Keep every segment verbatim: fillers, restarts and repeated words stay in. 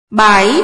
bảy.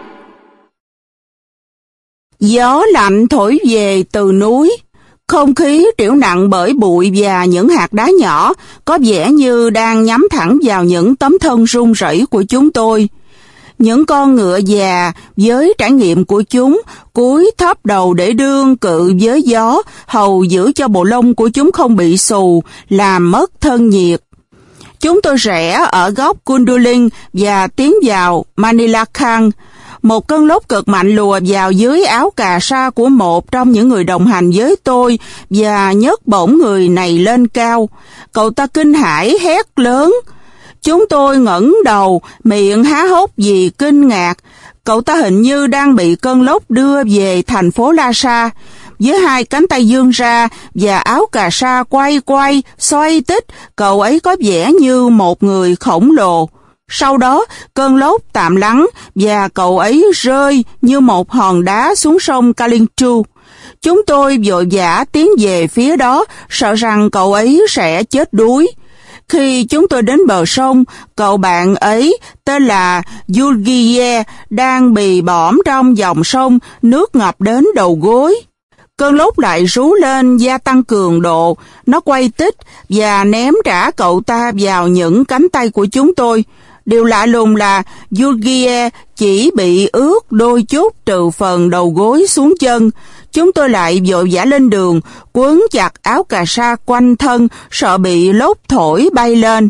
Gió lạnh thổi về từ núi. Không khí triểu nặng bởi bụi và những hạt đá nhỏ, có vẻ như đang nhắm thẳng vào những tấm thân run rẩy của chúng tôi. Những con ngựa già với trải nghiệm của chúng cúi thấp đầu để đương cự với gió, hầu giữ cho bộ lông của chúng không bị xù, làm mất thân nhiệt. Chúng tôi rẽ ở góc Kunduling và tiến vào Manilakhang. Một cơn lốc cực mạnh lùa vào dưới áo cà sa của một trong những người đồng hành với tôi và nhấc bổng người này lên cao. Cậu ta kinh hãi hét lớn. Chúng tôi ngẩng đầu, miệng há hốc vì kinh ngạc. Cậu ta hình như đang bị cơn lốc đưa về thành phố Lhasa. Với hai cánh tay vươn ra và áo cà sa quay quay, xoay tít, cậu ấy có vẻ như một người khổng lồ. Sau đó, cơn lốc tạm lắng và cậu ấy rơi như một hòn đá xuống sông Kalinchu. Chúng tôi vội vã tiến về phía đó, sợ rằng cậu ấy sẽ chết đuối. Khi chúng tôi đến bờ sông, cậu bạn ấy tên là Yulgiye đang bì bõm trong dòng sông, nước ngập đến đầu gối. Cơn lốc lại rú lên gia tăng cường độ, nó quay tít và ném trả cậu ta vào những cánh tay của chúng tôi. Điều lạ lùng là Yulgiye chỉ bị ướt đôi chút trừ phần đầu gối xuống chân. Chúng tôi lại vội vã lên đường, quấn chặt áo cà sa quanh thân, sợ bị lốc thổi bay lên.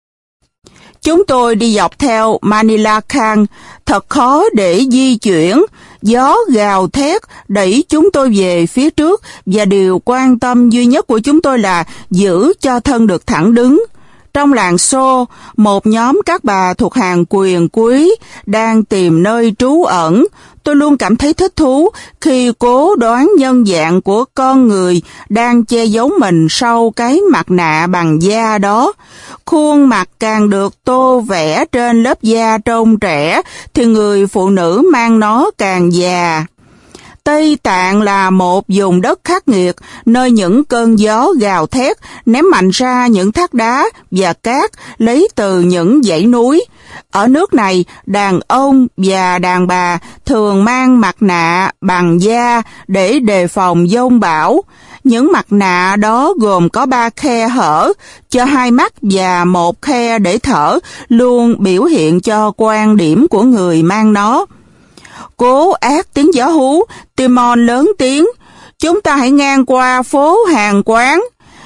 Chúng tôi đi dọc theo Manilakhang, thật khó để di chuyển. Gió gào thét đẩy chúng tôi về phía trước và điều quan tâm duy nhất của chúng tôi là giữ cho thân được thẳng đứng. Trong làng Xô, một nhóm các bà thuộc hàng quyền quý đang tìm nơi trú ẩn. Tôi luôn cảm thấy thích thú khi cố đoán nhân dạng của con người đang che giấu mình sau cái mặt nạ bằng da đó. Khuôn mặt càng được tô vẽ trên lớp da trông trẻ thì người phụ nữ mang nó càng già. Tây Tạng là một vùng đất khắc nghiệt, nơi những cơn gió gào thét ném mạnh ra những thác đá và cát lấy từ những dãy núi. Ở nước này, đàn ông và đàn bà thường mang mặt nạ bằng da để đề phòng dông bão. Những mặt nạ đó gồm có ba khe hở cho hai mắt và một khe để thở, luôn biểu hiện cho quan điểm của người mang nó. Cố át tiếng gió hú, Timon lớn tiếng, chúng ta hãy ngang qua phố hàng quán.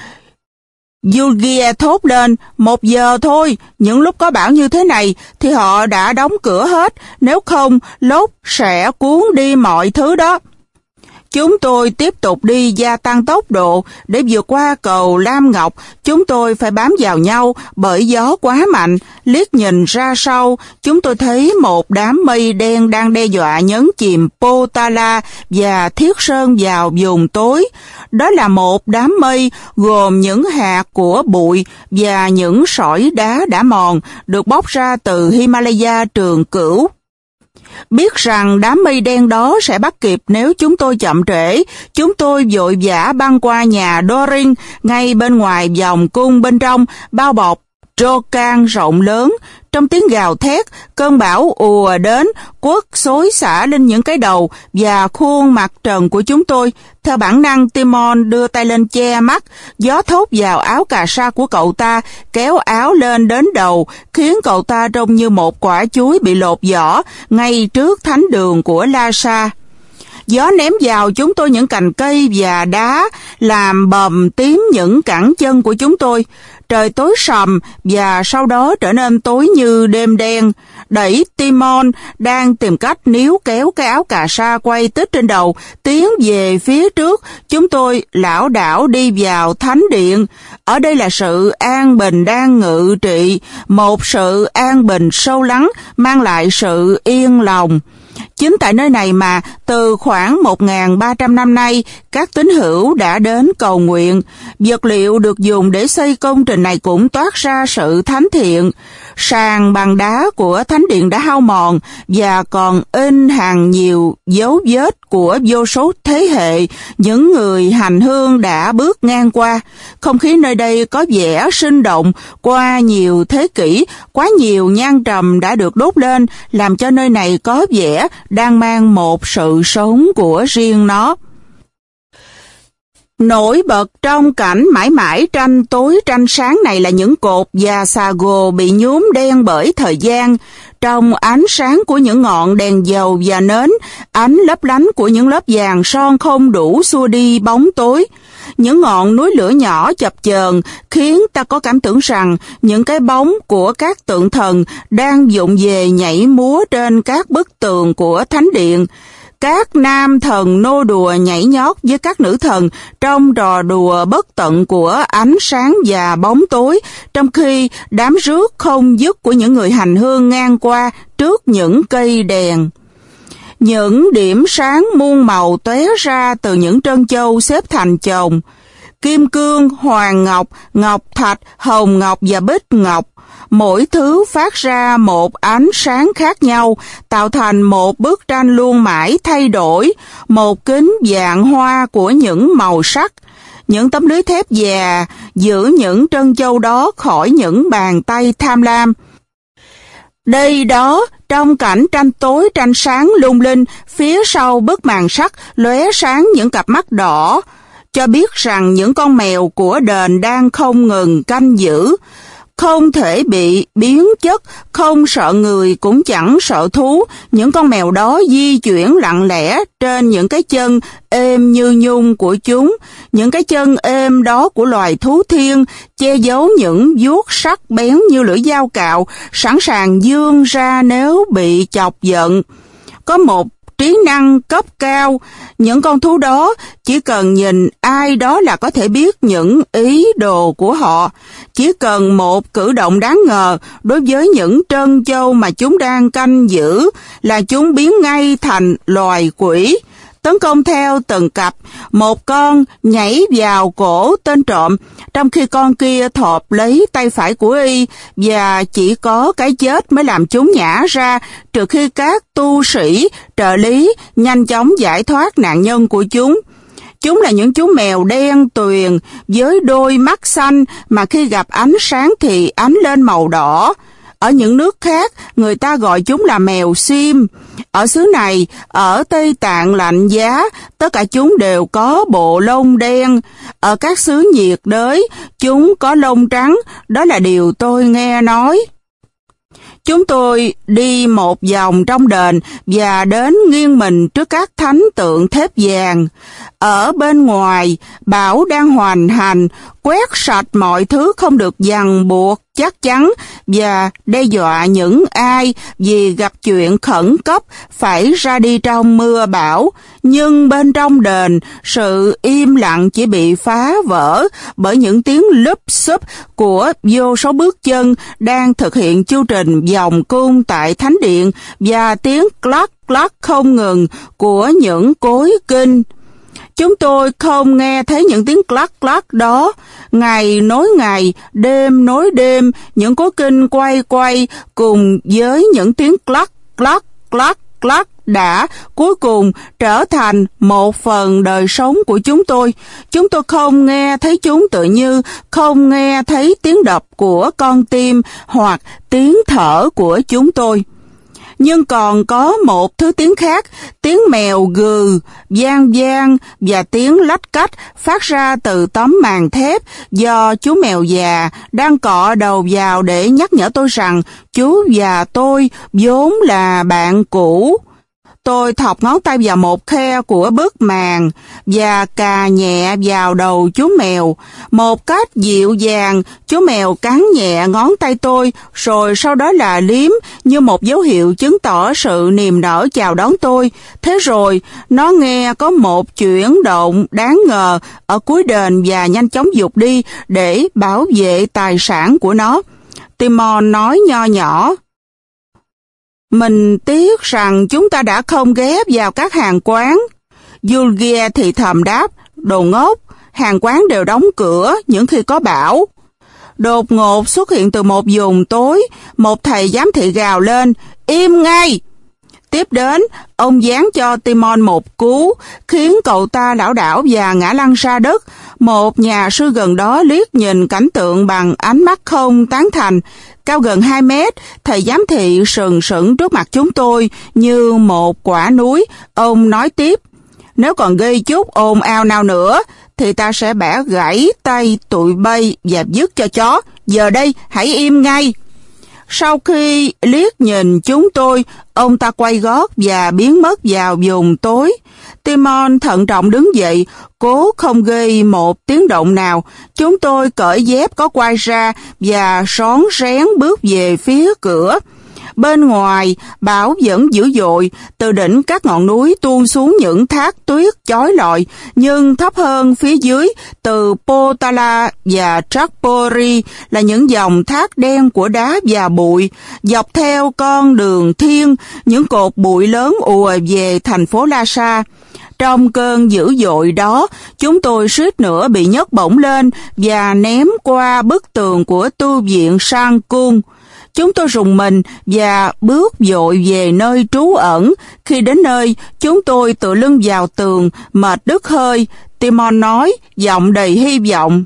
Yulgiye thốt lên, một giờ thôi, những lúc có bão như thế này thì họ đã đóng cửa hết, nếu không lốc sẽ cuốn đi mọi thứ đó. Chúng tôi tiếp tục đi gia tăng tốc độ để vượt qua cầu Lam Ngọc. Chúng tôi phải bám vào nhau bởi gió quá mạnh. Liếc nhìn ra sau, chúng tôi thấy một đám mây đen đang đe dọa nhấn chìm Potala và Thiết Sơn vào vùng tối. Đó là một đám mây gồm những hạt của bụi và những sỏi đá đã mòn được bóc ra từ Himalaya Trường Cửu. Biết rằng đám mây đen đó sẽ bắt kịp nếu chúng tôi chậm trễ, chúng tôi vội vã băng qua nhà Dorin ngay bên ngoài vòng cung bên trong, bao bọc Trocan rộng lớn. Trong tiếng gào thét, cơn bão ùa đến, quất xối xả lên những cái đầu và khuôn mặt trần của chúng tôi. Theo bản năng, Timon đưa tay lên che mắt, gió thốc vào áo cà sa của cậu ta, kéo áo lên đến đầu, khiến cậu ta trông như một quả chuối bị lột vỏ ngay trước thánh đường của Lhasa. Gió ném vào chúng tôi những cành cây và đá, làm bầm tím những cẳng chân của chúng tôi. Trời tối sầm và sau đó trở nên tối như đêm đen. Đẩy Timon đang tìm cách níu kéo cái áo cà sa quay tít trên đầu, tiến về phía trước. Chúng tôi lảo đảo đi vào thánh điện. Ở đây là sự an bình đang ngự trị, một sự an bình sâu lắng mang lại sự yên lòng. Chính tại nơi này mà từ khoảng một nghìn ba trăm năm nay, các tín hữu đã đến cầu nguyện. Vật liệu được dùng để xây công trình này cũng toát ra sự thánh thiện. Sàn bằng đá của thánh điện đã hao mòn và còn in hàng nhiều dấu vết của vô số thế hệ những người hành hương đã bước ngang qua. Không khí nơi đây có vẻ sinh động qua nhiều thế kỷ, quá nhiều nhang trầm đã được đốt lên, làm cho nơi này có vẻ đang mang một sự sống của riêng nó. Nổi bật trong cảnh mãi mãi tranh tối tranh sáng này là những cột và xà gồ bị nhuốm đen bởi thời gian. Trong ánh sáng của những ngọn đèn dầu và nến, ánh lấp lánh của những lớp vàng son không đủ xua đi bóng tối. Những ngọn núi lửa nhỏ chập chờn khiến ta có cảm tưởng rằng những cái bóng của các tượng thần đang vụng về nhảy múa trên các bức tường của thánh điện. Các nam thần nô đùa nhảy nhót với các nữ thần trong trò đùa bất tận của ánh sáng và bóng tối, trong khi đám rước không dứt của những người hành hương ngang qua trước những cây đèn. Những điểm sáng muôn màu tóe ra từ những trân châu xếp thành chồng. Kim cương, hoàng ngọc, ngọc thạch, hồng ngọc và bích ngọc. Mỗi thứ phát ra một ánh sáng khác nhau, tạo thành một bức tranh luôn mãi thay đổi, một kính vạn hoa của những màu sắc. Những tấm lưới thép già giữ những trân châu đó khỏi những bàn tay tham lam. Đây đó, trong cảnh tranh tối tranh sáng lung linh, phía sau bức màn sắt lóe sáng những cặp mắt đỏ, cho biết rằng những con mèo của đền đang không ngừng canh giữ. Không thể bị biến chất, không sợ người cũng chẳng sợ thú. Những con mèo đó di chuyển lặng lẽ trên những cái chân êm như nhung của chúng. Những cái chân êm đó của loài thú thiên che giấu những vuốt sắc bén như lưỡi dao cạo, sẵn sàng giương ra nếu bị chọc giận. Có một trí năng cấp cao, những con thú đó chỉ cần nhìn ai đó là có thể biết những ý đồ của họ. Chỉ cần một cử động đáng ngờ đối với những trân châu mà chúng đang canh giữ là chúng biến ngay thành loài quỷ. Tấn công theo từng cặp, một con nhảy vào cổ tên trộm, trong khi con kia thộp lấy tay phải của y, và chỉ có cái chết mới làm chúng nhả ra, trừ khi các tu sĩ, trợ lý nhanh chóng giải thoát nạn nhân của chúng. Chúng là những chú mèo đen tuyền với đôi mắt xanh mà khi gặp ánh sáng thì ánh lên màu đỏ. Ở những nước khác, người ta gọi chúng là mèo xiêm. Ở xứ này, ở Tây Tạng lạnh giá, tất cả chúng đều có bộ lông đen. Ở các xứ nhiệt đới, chúng có lông trắng, đó là điều tôi nghe nói. Chúng tôi đi một vòng trong đền và đến nghiêng mình trước các thánh tượng thép vàng. Ở bên ngoài, bão đang hoành hành, quét sạch mọi thứ không được ràng buộc chắc chắn và đe dọa những ai vì gặp chuyện khẩn cấp phải ra đi trong mưa bão. Nhưng bên trong đền, sự im lặng chỉ bị phá vỡ bởi những tiếng lúp xúp của vô số bước chân đang thực hiện chu trình vòng cung tại thánh điện và tiếng clac clac không ngừng của những cối kinh. Chúng tôi không nghe thấy những tiếng clac clac đó. Ngày nối ngày, đêm nối đêm, những cối kinh quay quay cùng với những tiếng clac clac clac clac đã cuối cùng trở thành một phần đời sống của chúng tôi. Chúng tôi không nghe thấy chúng tự như không nghe thấy tiếng đập của con tim hoặc tiếng thở của chúng tôi. Nhưng còn có một thứ tiếng khác, tiếng mèo gừ, vang vang và tiếng lách cách phát ra từ tấm màn thép do chú mèo già đang cọ đầu vào để nhắc nhở tôi rằng chú và tôi vốn là bạn cũ. Tôi thọc ngón tay vào một khe của bức màn và cà nhẹ vào đầu chú mèo. Một cách dịu dàng, chú mèo cắn nhẹ ngón tay tôi, rồi sau đó là liếm như một dấu hiệu chứng tỏ sự niềm nở chào đón tôi. Thế rồi, nó nghe có một chuyển động đáng ngờ ở cuối đền và nhanh chóng vụt đi để bảo vệ tài sản của nó. Timon nói nho nhỏ: "Mình tiếc rằng chúng ta đã không ghé vào các hàng quán." Julia thì thầm đáp: "Đồ ngốc, hàng quán đều đóng cửa những khi có bão." Đột ngột xuất hiện từ một vùng tối, một thầy giám thị gào lên, im ngay! Tiếp đến, ông giáng cho Timon một cú, khiến cậu ta lảo đảo và ngã lăn ra đất. Một nhà sư gần đó liếc nhìn cảnh tượng bằng ánh mắt không tán thành. Cao gần hai mét, thầy giám thị sừng sững trước mặt chúng tôi như một quả núi. Ông nói tiếp, nếu còn gây chút ồn ào nào nữa, thì ta sẽ bẻ gãy tay tụi bay và dứt cho chó. Giờ đây, hãy im ngay! Sau khi liếc nhìn chúng tôi, ông ta quay gót và biến mất vào vùng tối. Timon thận trọng đứng dậy, cố không gây một tiếng động nào. Chúng tôi cởi dép có quai ra và rón rén bước về phía cửa. Bên ngoài, bão vẫn dữ dội, từ đỉnh các ngọn núi tuôn xuống những thác tuyết chói lọi, nhưng thấp hơn phía dưới, từ Potala và Trapori là những dòng thác đen của đá và bụi. Dọc theo con đường thiên, những cột bụi lớn ùa về thành phố Lhasa. Trong cơn dữ dội đó, chúng tôi suýt nữa bị nhấc bổng lên và ném qua bức tường của tu viện Sankun. Chúng tôi rùng mình và bước vội về nơi trú ẩn. Khi đến nơi, chúng tôi tựa lưng vào tường, mệt đứt hơi. Timon nói, giọng đầy hy vọng,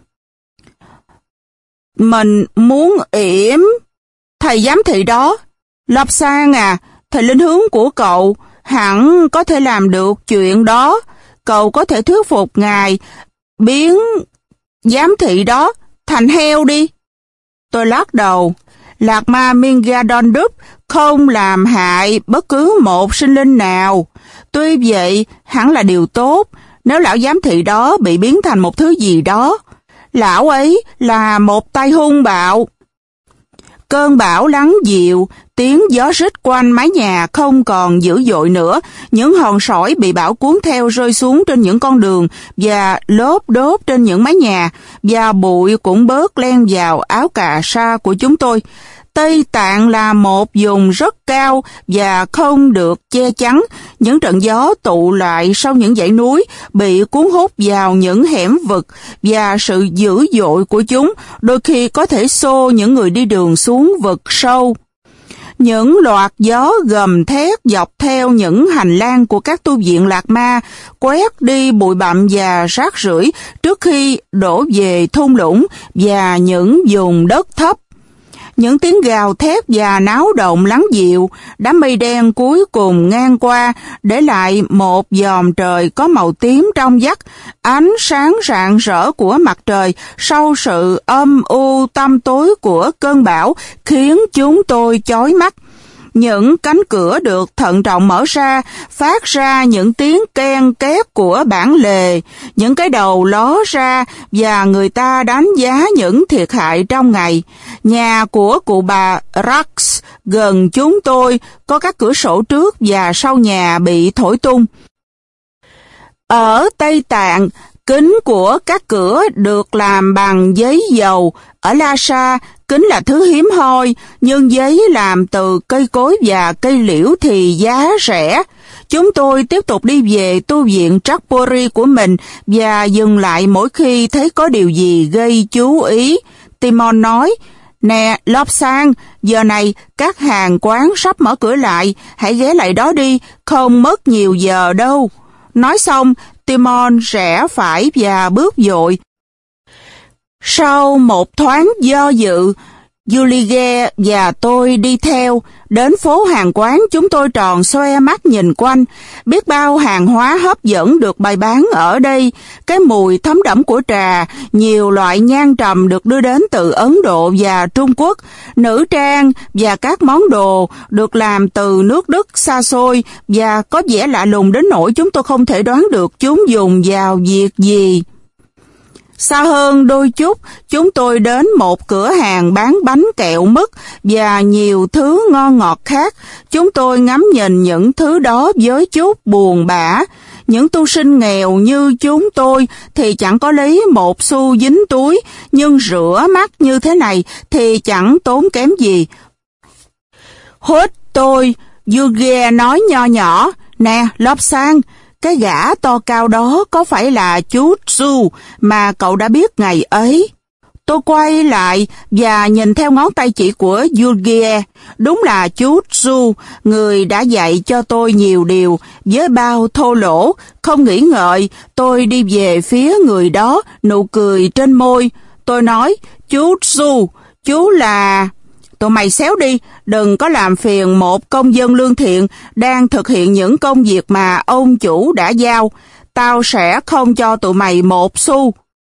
mình muốn yểm. Thầy giám thị đó, Lobsang à, thầy linh hướng của cậu hẳn có thể làm được chuyện đó. Cậu có thể thuyết phục ngài biến giám thị đó thành heo đi. Tôi lắc đầu. Lạc ma Mingadondup không làm hại bất cứ một sinh linh nào. Tuy vậy, hẳn là điều tốt nếu lão giám thị đó bị biến thành một thứ gì đó. Lão ấy là một tay hung bạo. Cơn bão lắng dịu, tiếng gió rít quanh mái nhà không còn dữ dội nữa. Những hòn sỏi bị bão cuốn theo rơi xuống trên những con đường và lốp đốp trên những mái nhà, và bụi cũng bớt len vào áo cà sa của chúng tôi. Tây Tạng là một vùng rất cao và không được che chắn. Những trận gió tụ lại sau những dãy núi bị cuốn hút vào những hẻm vực, và sự dữ dội của chúng đôi khi có thể xô những người đi đường xuống vực sâu. Những loạt gió gầm thét dọc theo những hành lang của các tu viện Lạc Ma, quét đi bụi bặm và rác rưởi trước khi đổ về thung lũng và những vùng đất thấp. Những tiếng gào thét và náo động lắng dịu, đám mây đen cuối cùng ngang qua, để lại một vòm trời có màu tím trong vắt. Ánh sáng rạng rỡ của mặt trời sau sự âm u tăm tối của cơn bão khiến chúng tôi chói mắt. Những cánh cửa được thận trọng mở ra, phát ra những tiếng ken két của bản lề. Những cái đầu ló ra và người ta đánh giá những thiệt hại trong ngày. Nhà của cụ bà Rax gần chúng tôi có các cửa sổ trước và sau nhà bị thổi tung. Ở Tây Tạng, kính của các cửa được làm bằng giấy dầu. Ở Lhasa, kính là thứ hiếm hoi, nhưng giấy làm từ cây cối và cây liễu thì giá rẻ. Chúng tôi tiếp tục đi về tu viện Trapori của mình và dừng lại mỗi khi thấy có điều gì gây chú ý. Timon nói, nè Lobsang, giờ này các hàng quán sắp mở cửa lại, hãy ghé lại đó đi, không mất nhiều giờ đâu. Nói xong, Timon rẽ phải và bước vội. Sau một thoáng do dự, Yulige và tôi đi theo. Đến phố hàng quán, chúng tôi tròn xoe mắt nhìn quanh. Biết bao hàng hóa hấp dẫn được bày bán ở đây. Cái mùi thấm đẫm của trà, nhiều loại nhang trầm được đưa đến từ Ấn Độ và Trung Quốc. Nữ trang và các món đồ được làm từ nước Đức xa xôi và có vẻ lạ lùng đến nỗi chúng tôi không thể đoán được chúng dùng vào việc gì. Xa hơn đôi chút, chúng tôi đến một cửa hàng bán bánh kẹo mứt và nhiều thứ ngon ngọt khác. Chúng tôi ngắm nhìn những thứ đó với chút buồn bã. Những tu sinh nghèo như chúng tôi thì chẳng có lấy một xu dính túi, nhưng rửa mắt như thế này thì chẳng tốn kém gì. Hốt tôi, Yuge nói nho nhỏ, nè Lobsang, cái gã to cao đó có phải là chú Tzu mà cậu đã biết ngày ấy? Tôi quay lại và nhìn theo ngón tay chỉ của Yulgie. Đúng là chú Zhu, người đã dạy cho tôi nhiều điều. Với bao thô lỗ, không nghĩ ngợi, tôi đi về phía người đó, nụ cười trên môi. Tôi nói, chú Zhu, chú là... Tụi mày xéo đi, đừng có làm phiền một công dân lương thiện đang thực hiện những công việc mà ông chủ đã giao. Tao sẽ không cho tụi mày một xu.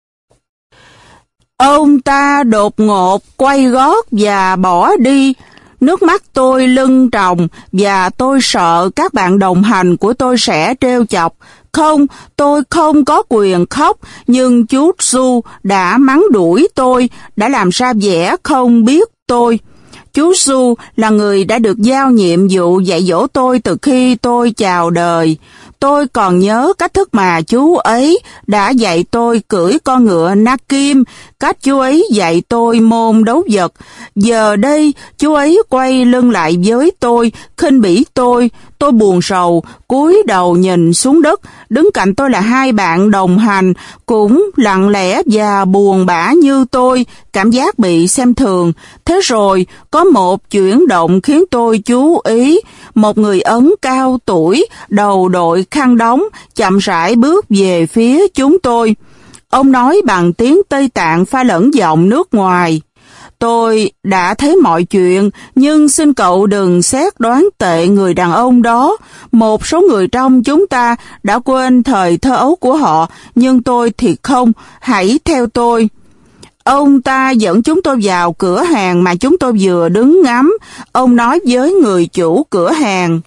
Ông ta đột ngột quay gót và bỏ đi. Nước mắt tôi lưng tròng và tôi sợ các bạn đồng hành của tôi sẽ trêu chọc. Không, tôi không có quyền khóc, nhưng chú Zhu đã mắng đuổi tôi, đã làm ra vẻ không biết tôi. Chú Zhu là người đã được giao nhiệm vụ dạy dỗ tôi từ khi tôi chào đời. Tôi còn nhớ cách thức mà chú ấy đã dạy tôi cưỡi con ngựa nát kim, cách chú ấy dạy tôi môn đấu vật. Giờ đây, chú ấy quay lưng lại với tôi, khinh bỉ tôi. Tôi buồn rầu, cúi đầu nhìn xuống đất. Đứng cạnh tôi là hai bạn đồng hành, cũng lặng lẽ và buồn bã như tôi, cảm giác bị xem thường. Thế rồi, có một chuyển động khiến tôi chú ý. Một người Ấn cao tuổi, đầu đội khăn đóng, chậm rãi bước về phía chúng tôi. Ông nói bằng tiếng Tây Tạng pha lẫn giọng nước ngoài. Tôi đã thấy mọi chuyện, nhưng xin cậu đừng xét đoán tệ người đàn ông đó. Một số người trong chúng ta đã quên thời thơ ấu của họ, nhưng tôi thì không. Hãy theo tôi. Ông ta dẫn chúng tôi vào cửa hàng mà chúng tôi vừa đứng ngắm. Ông nói với người chủ cửa hàng,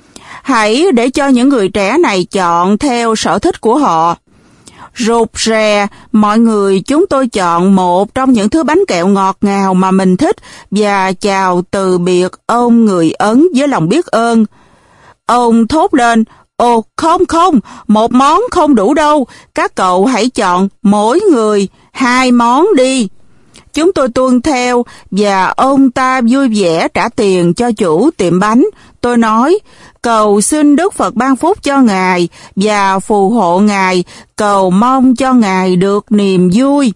hãy để cho những người trẻ này chọn theo sở thích của họ. Rụt rè, mọi người chúng tôi chọn một trong những thứ bánh kẹo ngọt ngào mà mình thích và chào từ biệt ông người Ấn với lòng biết ơn. Ông thốt lên, ồ không không, một món không đủ đâu, các cậu hãy chọn mỗi người hai món đi. Chúng tôi tuân theo và ông ta vui vẻ trả tiền cho chủ tiệm bánh. Tôi nói, cầu xin Đức Phật ban phúc cho Ngài và phù hộ Ngài, cầu mong cho Ngài được niềm vui.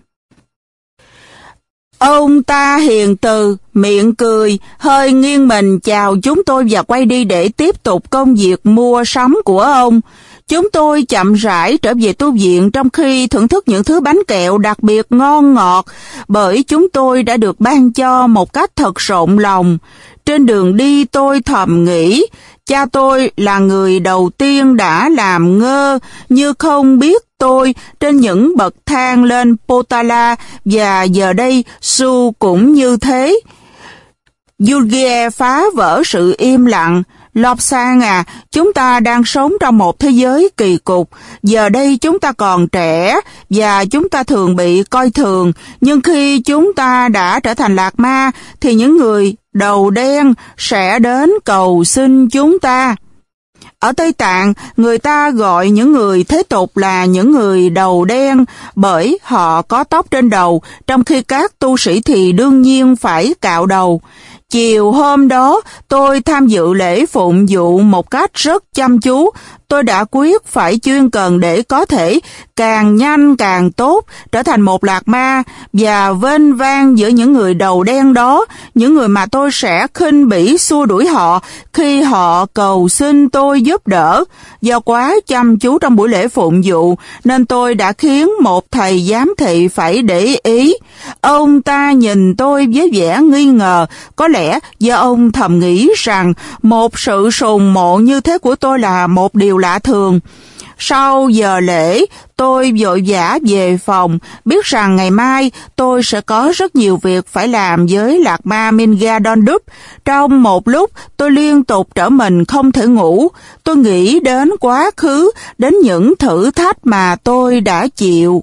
Ông ta hiền từ, miệng cười, hơi nghiêng mình chào chúng tôi và quay đi để tiếp tục công việc mua sắm của ông. Chúng tôi chậm rãi trở về tu viện trong khi thưởng thức những thứ bánh kẹo đặc biệt ngon ngọt, bởi chúng tôi đã được ban cho một cách thật rộng lòng. Trên đường đi tôi thầm nghĩ, cha tôi là người đầu tiên đã làm ngơ như không biết tôi trên những bậc thang lên Potala, và giờ đây Su cũng như thế. Yulgie phá vỡ sự im lặng. Lobsang à, chúng ta đang sống trong một thế giới kỳ cục. Giờ đây chúng ta còn trẻ và chúng ta thường bị coi thường. Nhưng khi chúng ta đã trở thành lạc ma, thì những người đầu đen sẽ đến cầu xin chúng ta. Ở Tây Tạng, người ta gọi những người thế tục là những người đầu đen bởi họ có tóc trên đầu, trong khi các tu sĩ thì đương nhiên phải cạo đầu. Chiều hôm đó, tôi tham dự lễ phụng vụ một cách rất chăm chú. Tôi đã quyết phải chuyên cần để có thể càng nhanh càng tốt trở thành một lạc ma và vênh vang giữa những người đầu đen đó, những người mà tôi sẽ khinh bỉ xua đuổi họ khi họ cầu xin tôi giúp đỡ. Do quá chăm chú trong buổi lễ phụng vụ nên tôi đã khiến một thầy giám thị phải để ý. Ông ta nhìn tôi với vẻ nghi ngờ, có lẽ do ông thầm nghĩ rằng một sự sùng mộ như thế của tôi là một điều lạ thường. Sau giờ lễ, tôi vội vã về phòng, biết rằng ngày mai tôi sẽ có rất nhiều việc phải làm với lạc ma Mingadondup. Trong một lúc, tôi liên tục trở mình không thể ngủ. Tôi nghĩ đến quá khứ, đến những thử thách mà tôi đã chịu.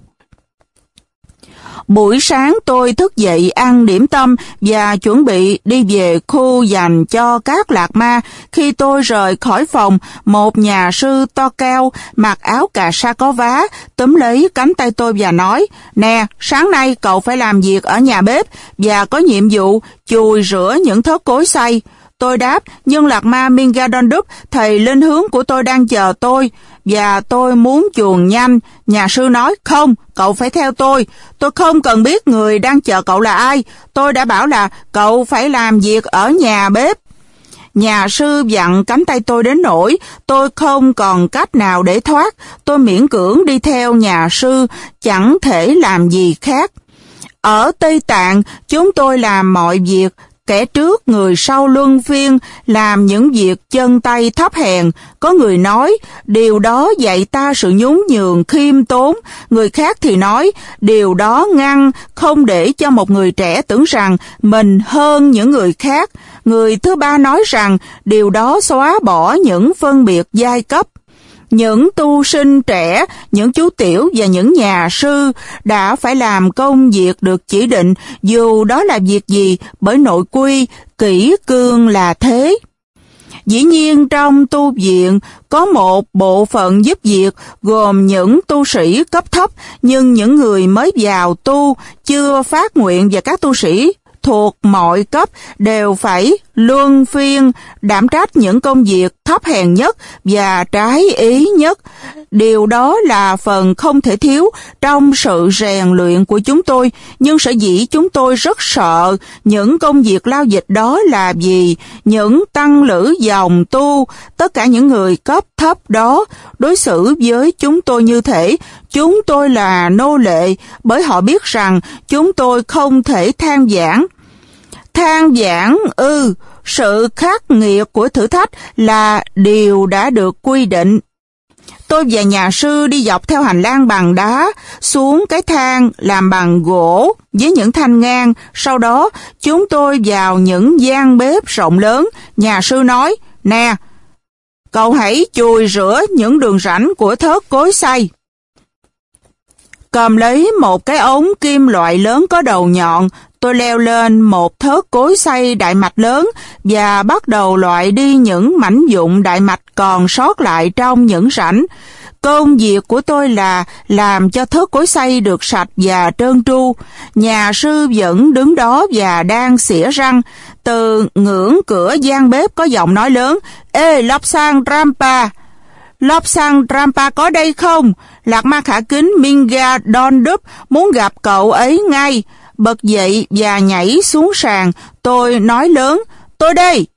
Buổi sáng tôi thức dậy ăn điểm tâm và chuẩn bị đi về khu dành cho các lạc ma. Khi tôi rời khỏi phòng, một nhà sư to cao, mặc áo cà sa có vá, túm lấy cánh tay tôi và nói, nè, sáng nay cậu phải làm việc ở nhà bếp và có nhiệm vụ chùi rửa những thớt cối xay. Tôi đáp, nhưng lạc ma Mingadondup, thầy linh hướng của tôi đang chờ tôi. và tôi muốn chuồn nhanh. Nhà sư nói, không, cậu phải theo tôi. Tôi không cần biết người đang chờ cậu là ai. Tôi đã bảo là cậu phải làm việc ở nhà bếp. Nhà sư vặn cánh tay tôi đến nỗi tôi không còn cách nào để thoát. Tôi miễn cưỡng đi theo nhà sư, chẳng thể làm gì khác. Ở Tây Tạng, chúng tôi làm mọi việc, kẻ trước người sau luân phiên, làm những việc chân tay thấp hèn. Có người nói, điều đó dạy ta sự nhún nhường khiêm tốn. Người khác thì nói, điều đó ngăn, không để cho một người trẻ tưởng rằng mình hơn những người khác. Người thứ ba nói rằng, điều đó xóa bỏ những phân biệt giai cấp. Những tu sinh trẻ, những chú tiểu và những nhà sư đã phải làm công việc được chỉ định, dù đó là việc gì, bởi nội quy, kỷ cương là thế. Dĩ nhiên trong tu viện có một bộ phận giúp việc gồm những tu sĩ cấp thấp, nhưng những người mới vào tu, chưa phát nguyện và các tu sĩ thuộc mọi cấp đều phải luân phiên đảm trách những công việc thấp hèn nhất và trái ý nhất. Điều đó là phần không thể thiếu trong sự rèn luyện của chúng tôi, nhưng sở dĩ chúng tôi rất sợ những công việc lao dịch đó là vì những tăng lữ dòng tu, tất cả những người cấp thấp đó, đối xử với chúng tôi như thể chúng tôi là nô lệ, bởi họ biết rằng chúng tôi không thể than vãn. Than vãn ư, ừ, sự khắc nghiệt của thử thách là điều đã được quy định. Tôi và nhà sư đi dọc theo hành lang bằng đá, xuống cái thang làm bằng gỗ với những thanh ngang. Sau đó, chúng tôi vào những gian bếp rộng lớn. Nhà sư nói, nè, cậu hãy chùi rửa những đường rãnh của thớt cối xay. Cầm lấy một cái ống kim loại lớn có đầu nhọn, tôi leo lên một thớt cối xay đại mạch lớn và bắt đầu loại đi những mảnh vụn đại mạch còn sót lại trong những rãnh. Công việc của tôi là làm cho thớt cối xay được sạch và trơn tru. Nhà sư vẫn đứng đó và đang xỉa răng. Từ ngưỡng cửa gian bếp có giọng nói lớn, Ê, Lobsang Rampa! Lobsang Rampa có đây không? Lạc Ma khả kính Minga Dondup muốn gặp cậu ấy ngay. Bật dậy và nhảy xuống sàn. Tôi nói lớn, tôi đây.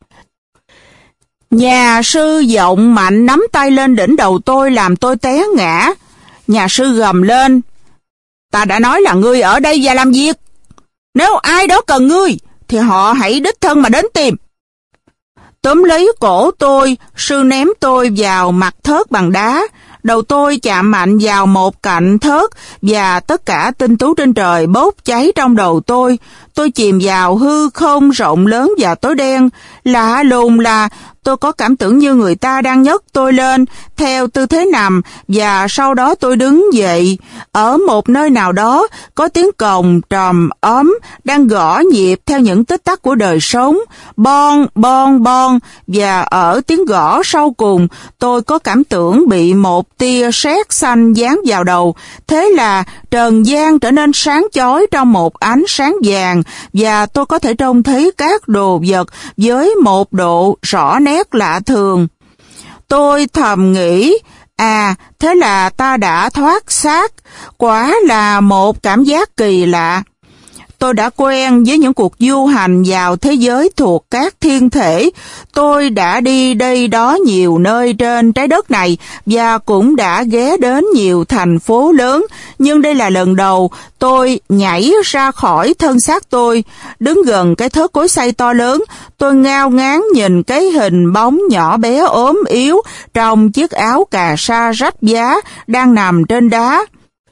Nhà sư giọng mạnh nắm tay lên đỉnh đầu tôi làm tôi té ngã. Nhà sư gầm lên, ta đã nói là ngươi ở đây và làm việc. Nếu ai đó cần ngươi, thì họ hãy đích thân mà đến tìm. Túm lấy cổ tôi, sư ném tôi vào mặt thớt bằng đá. Đầu tôi chạm mạnh vào một cạnh thớt và tất cả tinh tú trên trời bốc cháy trong đầu tôi. Tôi chìm vào hư không rộng lớn và tối đen. Lạ lùng là tôi có cảm tưởng như người ta đang nhấc tôi lên theo tư thế nằm và sau đó tôi đứng dậy. Ở một nơi nào đó có tiếng cồng trầm ấm đang gõ nhịp theo những tích tắc của đời sống. Bon, bon, bon. Và ở tiếng gõ sau cùng tôi có cảm tưởng bị một tia sét xanh giáng vào đầu. Thế là trần gian trở nên sáng chói trong một ánh sáng vàng và tôi có thể trông thấy các đồ vật với một độ rõ nét lạ thường. Tôi thầm nghĩ, à, thế là ta đã thoát xác. Quả là một cảm giác kỳ lạ. Tôi đã quen với những cuộc du hành vào thế giới thuộc các thiên thể. Tôi đã đi đây đó nhiều nơi trên trái đất này và cũng đã ghé đến nhiều thành phố lớn. Nhưng đây là lần đầu tôi nhảy ra khỏi thân xác tôi. Đứng gần cái thớt cối xay to lớn, tôi ngao ngán nhìn cái hình bóng nhỏ bé ốm yếu trong chiếc áo cà sa rách giá đang nằm trên đá.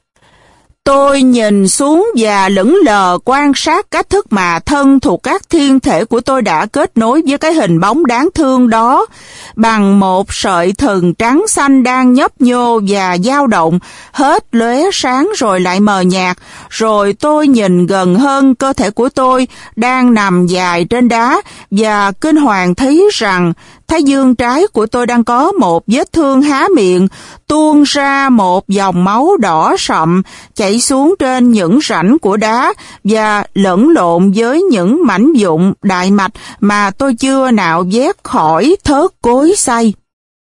Tôi nhìn xuống và lững lờ quan sát cách thức mà thân thuộc các thiên thể của tôi đã kết nối với cái hình bóng đáng thương đó bằng một sợi thừng trắng xanh đang nhấp nhô và dao động, hết lóe sáng rồi lại mờ nhạt. Rồi tôi nhìn gần hơn cơ thể của tôi đang nằm dài trên đá và kinh hoàng thấy rằng thái dương trái của tôi đang có một vết thương há miệng, tuôn ra một dòng máu đỏ sậm chảy xuống trên những rãnh của đá và lẫn lộn với những mảnh vụn đại mạch mà tôi chưa nạo vét khỏi thớt cối xay.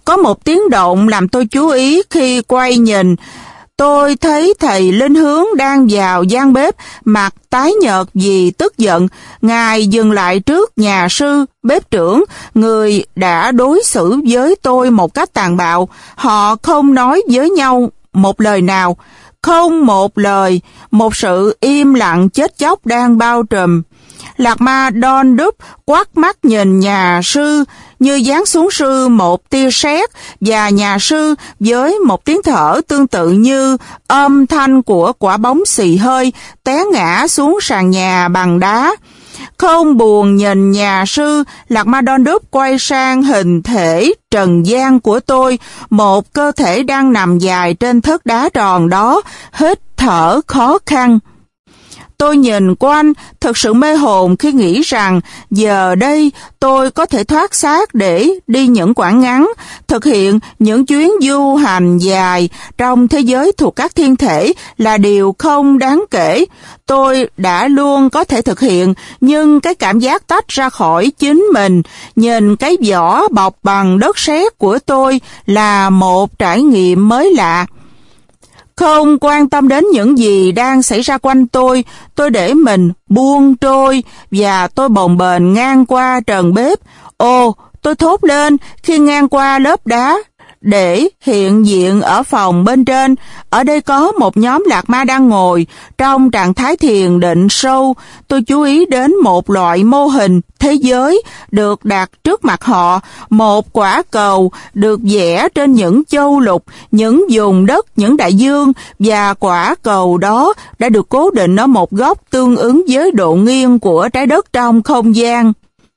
Có một tiếng động làm tôi chú ý. Khi quay nhìn, tôi thấy thầy Linh Hướng đang vào gian bếp, mặt tái nhợt vì tức giận. Ngài dừng lại trước nhà sư, bếp trưởng, người đã đối xử với tôi một cách tàn bạo. Họ không nói với nhau một lời nào, không một lời, một sự im lặng chết chóc đang bao trùm. Lạc Ma Don Đúp quát mắt nhìn nhà sư như giáng xuống sư một tia sét, và nhà sư với một tiếng thở tương tự như âm thanh của quả bóng xì hơi té ngã xuống sàn nhà bằng đá. Không buồn nhìn nhà sư, Lạc Ma Don Đúp quay sang hình thể trần gian của tôi, một cơ thể đang nằm dài trên thớt đá tròn đó, hít thở khó khăn. Tôi nhìn quanh, thật sự mê hồn khi nghĩ rằng giờ đây tôi có thể thoát xác để đi những quãng ngắn, thực hiện những chuyến du hành dài trong thế giới thuộc các thiên thể là điều không đáng kể. Tôi đã luôn có thể thực hiện, nhưng cái cảm giác tách ra khỏi chính mình, nhìn cái vỏ bọc bằng đất sét của tôi là một trải nghiệm mới lạ. Không quan tâm đến những gì đang xảy ra quanh tôi, tôi để mình buông trôi và tôi bồng bềnh ngang qua trần bếp. Ồ, tôi thốt lên khi ngang qua lớp đá để hiện diện ở phòng bên trên. Ở đây có một nhóm lạc ma đang ngồi trong trạng thái thiền định sâu. Tôi chú ý đến một loại mô hình thế giới được đặt trước mặt họ, một quả cầu được vẽ trên những châu lục, những vùng đất, những đại dương, và quả cầu đó đã được cố định ở một góc tương ứng với độ nghiêng của trái đất trong không gian.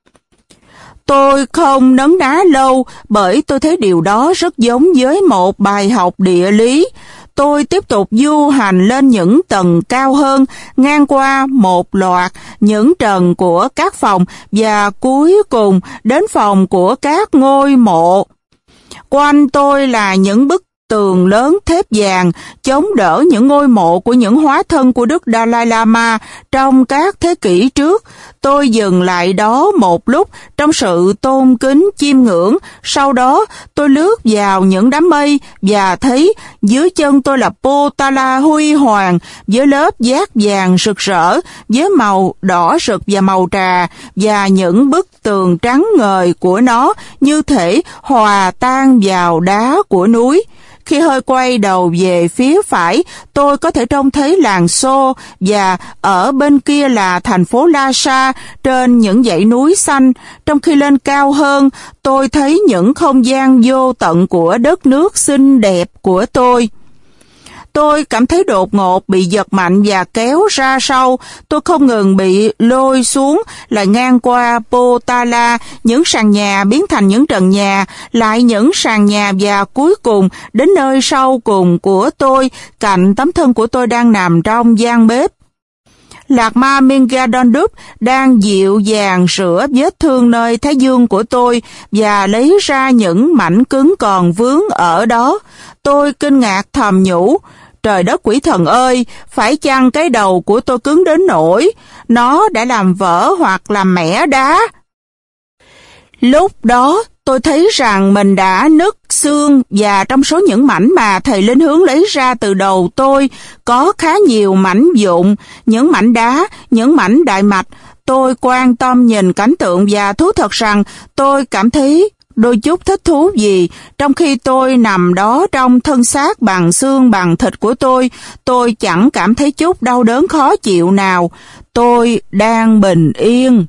Tôi không nấn ná lâu bởi tôi thấy điều đó rất giống với một bài học địa lý. Tôi tiếp tục du hành lên những tầng cao hơn, ngang qua một loạt những trần của các phòng và cuối cùng đến phòng của các ngôi mộ. Quanh tôi là những bức tường lớn thép vàng chống đỡ những ngôi mộ của những hóa thân của Đức Dalai Lama trong các thế kỷ trước. Tôi dừng lại đó một lúc trong sự tôn kính chiêm ngưỡng, sau đó tôi lướt vào những đám mây và thấy dưới chân tôi là Potala huy hoàng với lớp giác vàng rực rỡ với màu đỏ rực và màu trà, và những bức tường trắng ngời của nó như thể hòa tan vào đá của núi. Khi hơi quay đầu về phía phải, tôi có thể trông thấy làng Xô, và ở bên kia là thành phố Lhasa trên những dãy núi xanh. Trong khi lên cao hơn, tôi thấy những không gian vô tận của đất nước xinh đẹp của tôi. Tôi cảm thấy đột ngột bị giật mạnh và kéo ra sau. Tôi không ngừng bị lôi xuống, lại ngang qua Potala, những sàn nhà biến thành những trần nhà, lại những sàn nhà, và cuối cùng đến nơi sau cùng của tôi, cạnh tấm thân của tôi đang nằm trong gian bếp. Lạc Ma Minga Don Đúp đang dịu dàng rửa vết thương nơi thái dương của tôi và lấy ra những mảnh cứng còn vướng ở đó. Tôi kinh ngạc thầm nhủ, trời đất quỷ thần ơi, phải chăng cái đầu của tôi cứng đến nỗi nó đã làm vỡ hoặc làm mẻ đá? Lúc đó, tôi thấy rằng mình đã nứt xương, và trong số những mảnh mà thầy Linh Hướng lấy ra từ đầu tôi, có khá nhiều mảnh vụn, những mảnh đá, những mảnh đại mạch. Tôi quan tâm nhìn cảnh tượng và thú thật rằng tôi cảm thấy đôi chút thích thú vì trong khi tôi nằm đó trong thân xác bằng xương bằng thịt của tôi, tôi chẳng cảm thấy chút đau đớn khó chịu nào. Tôi đang bình yên.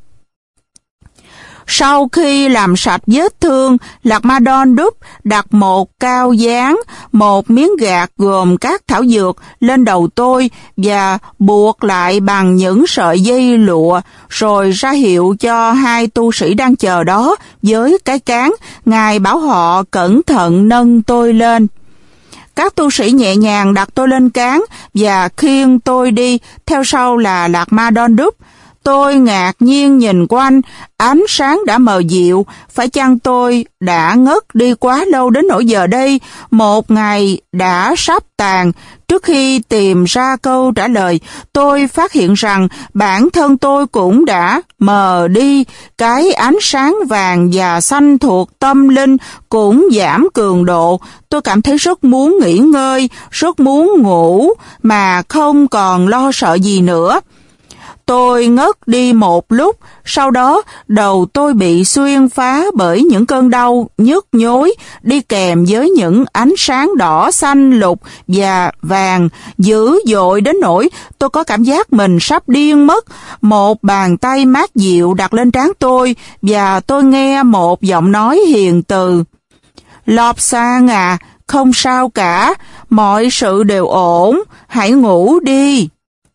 Sau khi làm sạch vết thương, Lạc Ma Don Đúp đặt một cao dán, một miếng gạt gồm các thảo dược lên đầu tôi và buộc lại bằng những sợi dây lụa, rồi ra hiệu cho hai tu sĩ đang chờ đó với cái cán. Ngài bảo họ cẩn thận nâng tôi lên. Các tu sĩ nhẹ nhàng đặt tôi lên cán và khiêng tôi đi, theo sau là Lạc Ma Don Đúp. Tôi ngạc nhiên nhìn quanh, ánh sáng đã mờ dịu, phải chăng tôi đã ngất đi quá lâu đến nỗi giờ đây, một ngày đã sắp tàn, Trước khi tìm ra câu trả lời, tôi phát hiện rằng bản thân tôi cũng đã mờ đi, cái ánh sáng vàng và xanh thuộc tâm linh cũng giảm cường độ. Tôi cảm thấy rất muốn nghỉ ngơi, rất muốn ngủ mà không còn lo sợ gì nữa. Tôi ngất đi một lúc, sau đó đầu tôi bị xuyên phá bởi những cơn đau nhức nhối đi kèm với những ánh sáng đỏ, xanh, lục và vàng dữ dội đến nỗi tôi có cảm giác mình sắp điên mất. Một bàn tay mát dịu đặt lên trán tôi và tôi nghe một giọng nói hiền từ. Lobsang à, không sao cả, mọi sự đều ổn, hãy ngủ đi.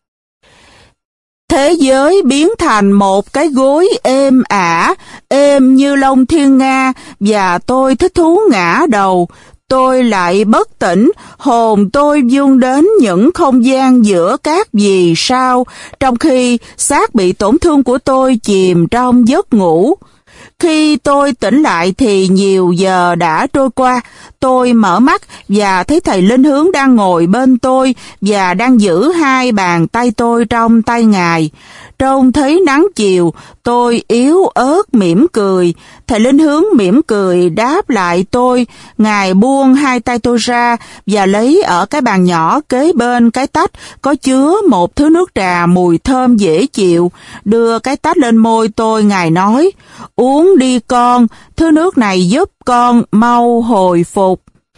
Thế giới biến thành một cái gối êm ả, êm như lông thiên nga, và tôi thích thú ngã đầu. Tôi lại bất tỉnh, hồn tôi vươn đến những không gian giữa các vì sao, trong khi xác bị tổn thương của tôi chìm trong giấc ngủ. Khi tôi tỉnh lại thì nhiều giờ đã trôi qua. Tôi mở mắt và thấy thầy Linh Hướng đang ngồi bên tôi và đang giữ hai bàn tay tôi trong tay Ngài. Trông thấy nắng chiều, tôi yếu ớt mỉm cười. Thầy Linh Hướng mỉm cười đáp lại tôi. Ngài buông hai tay tôi ra và lấy ở cái bàn nhỏ kế bên cái tách có chứa một thứ nước trà mùi thơm dễ chịu. Đưa cái tách lên môi tôi, Ngài nói, uống đi con, thứ nước này giúp con mau hồi phục.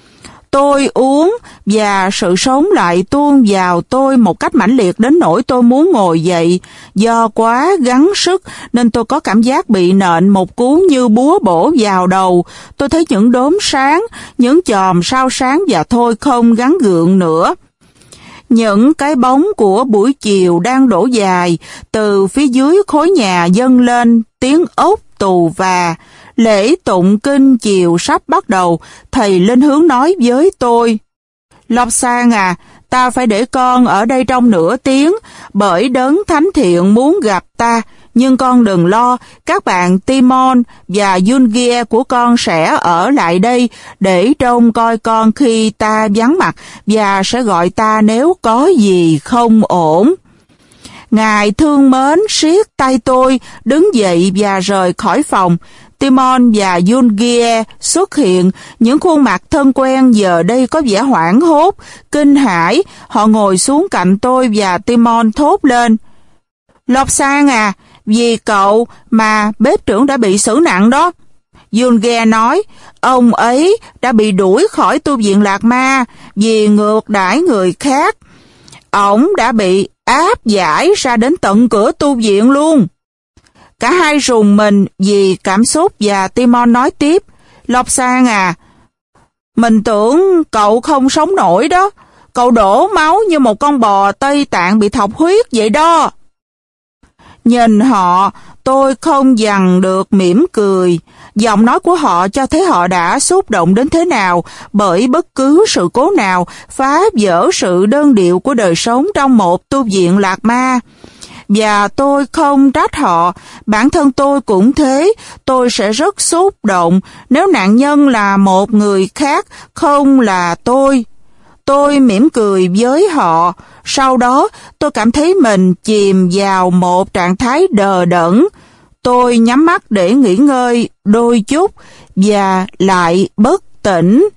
Tôi uống và sự sống lại tuôn vào tôi một cách mãnh liệt đến nỗi tôi muốn ngồi dậy. Do quá gắng sức nên tôi có cảm giác bị nện một cú như búa bổ vào đầu. Tôi thấy những đốm sáng, những chòm sao sáng và thôi không gắng gượng nữa. Những cái bóng của buổi chiều đang đổ dài, từ phía dưới khối nhà dâng lên tiếng ốc tù và. Lễ tụng kinh chiều sắp bắt đầu, thầy Linh Hướng nói với tôi, Lobsang à, ta phải để con ở đây trong nửa tiếng, bởi đấng thánh thiện muốn gặp ta, nhưng con đừng lo, các bạn Timon và Jungia của con sẽ ở lại đây để trông coi con khi ta vắng mặt và sẽ gọi ta nếu có gì không ổn. Ngài thương mến siết tay tôi, đứng dậy và rời khỏi phòng. Timon và Jungia xuất hiện, những khuôn mặt thân quen giờ đây có vẻ hoảng hốt, kinh hãi. Họ ngồi xuống cạnh tôi và Timon thốt lên, Lobsang à, vì cậu mà bếp trưởng đã bị xử nặng đó. Jungia nói, ông ấy đã bị đuổi khỏi tu viện Lạc Ma vì ngược đãi người khác. Ông đã bị áp giải ra đến tận cửa tu viện luôn. Cả hai rùng mình vì cảm xúc và Timon nói tiếp, Lobsang à, mình tưởng cậu không sống nổi đó, cậu đổ máu như một con bò Tây Tạng bị thọc huyết vậy đó. Nhìn họ, tôi không dằn được mỉm cười. Giọng nói của họ cho thấy họ đã xúc động đến thế nào bởi bất cứ sự cố nào phá vỡ sự đơn điệu của đời sống trong một tu viện Lạc Ma. Và tôi không trách họ, bản thân tôi cũng thế, tôi sẽ rất xúc động nếu nạn nhân là một người khác, không là tôi. Tôi mỉm cười với họ, sau đó tôi cảm thấy mình chìm vào một trạng thái đờ đẫn. Tôi nhắm mắt để nghỉ ngơi đôi chút và lại bất tỉnh.